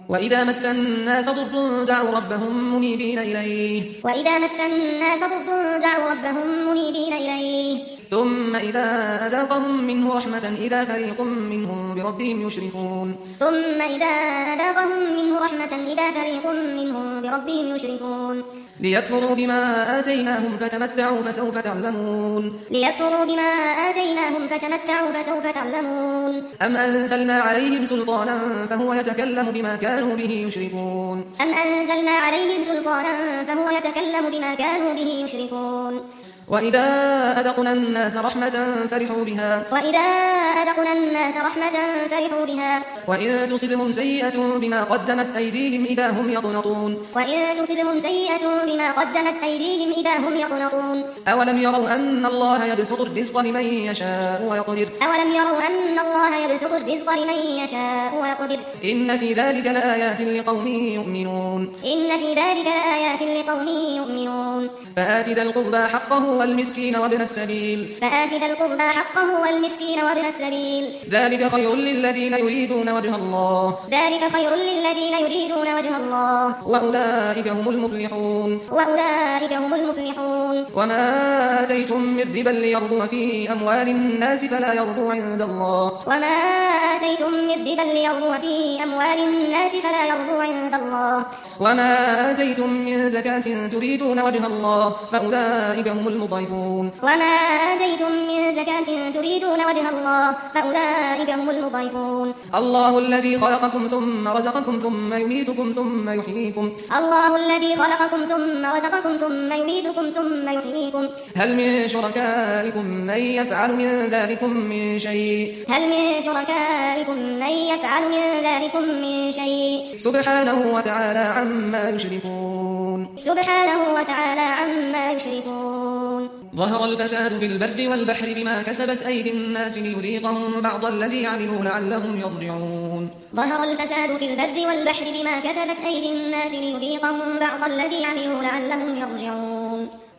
وإذا مس الناس ضر دعوا ربهم منيبين إليه ثم إذا أذاقهم منه رحمة إذا فريق منهم بربهم يشركون ليكفروا بما آتيناهم فتمتعوا فسوف تعلمون أم أنزلنا عليهم سلطانا فهو يتكلم بما كانوا به يشركون وإذا أذقنا الناس رحمة فرحوا بها وإن تصبهم سيئة بما قدمت أيديهم إذا هم يقنطون أولم يروا أن الله يبسط الرزق لمن يشاء ويقدر إن في ذلك لآيات لقوم يؤمنون فآت ذا القربى حقه والمسكين وابن السبيل ذلك خير للذين يريدون وجه الله وأولئك هم المفلحون وما آتيتم من ربا ليربو في أموال الناس فلا يربو عند الله وما آتيتم من زكاة تريدون وجه الله فأولئك هم المضعفون الله الذي خلقكم ثم رزقكم ثم يميتكم ثم يحييكم هل من شركائكم من يفعل من ذلكم من شيء سبحانه وتعالى عما يشركون ظهر الفساد في البر والبحر بما كسبت أيدي الناس ليذيقهم بعض الذي عملوا لعلهم يرجعون